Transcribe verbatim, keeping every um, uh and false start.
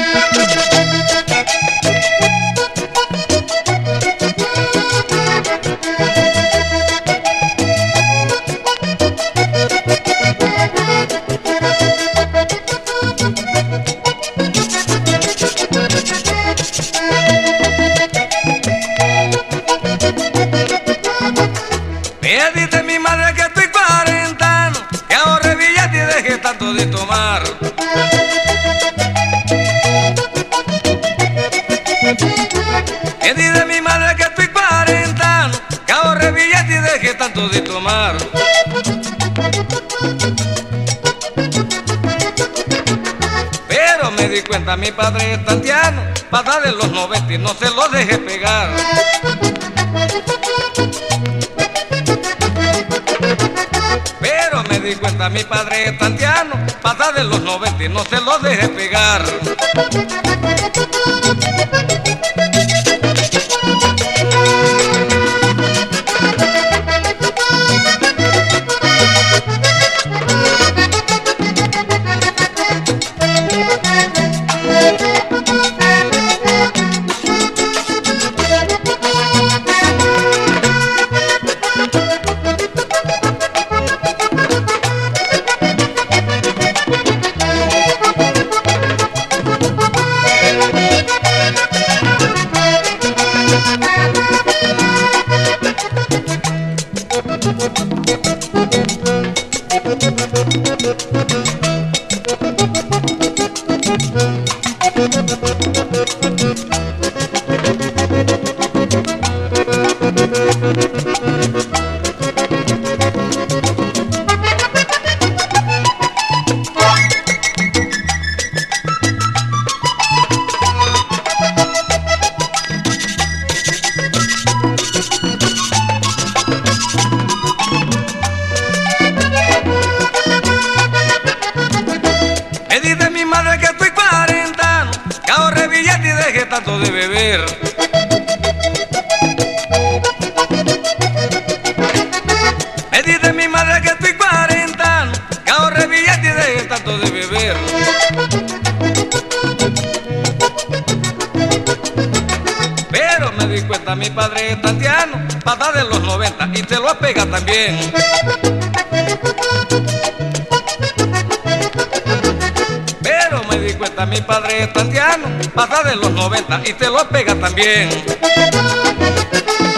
Me dice mi madre que estoy cuarenta años, que ahorre billete y deje tanto de tomar. Me dice mi madre que estoy cuarenta años, que ahorre billete y deje tanto de tomar. Pero me di cuenta mi padre es tantiano, pasa de los noventa y no se lo deje pegar. Pero me di cuenta mi padre es tantiano, pasa de los noventa y no se lo deje pegar. Me dice mi madre que estoy cuarenta años, que ahorre billete y deje tanto de beber. Me dice mi madre que estoy cuarenta años, que ahorre billete y deje tanto de beber. Pero me di cuenta mi padre es tantiano, pasa de los noventa y se lo pega también. Pero me di cuenta mi padre es tantiano, pasa de los noventa y se lo pega también.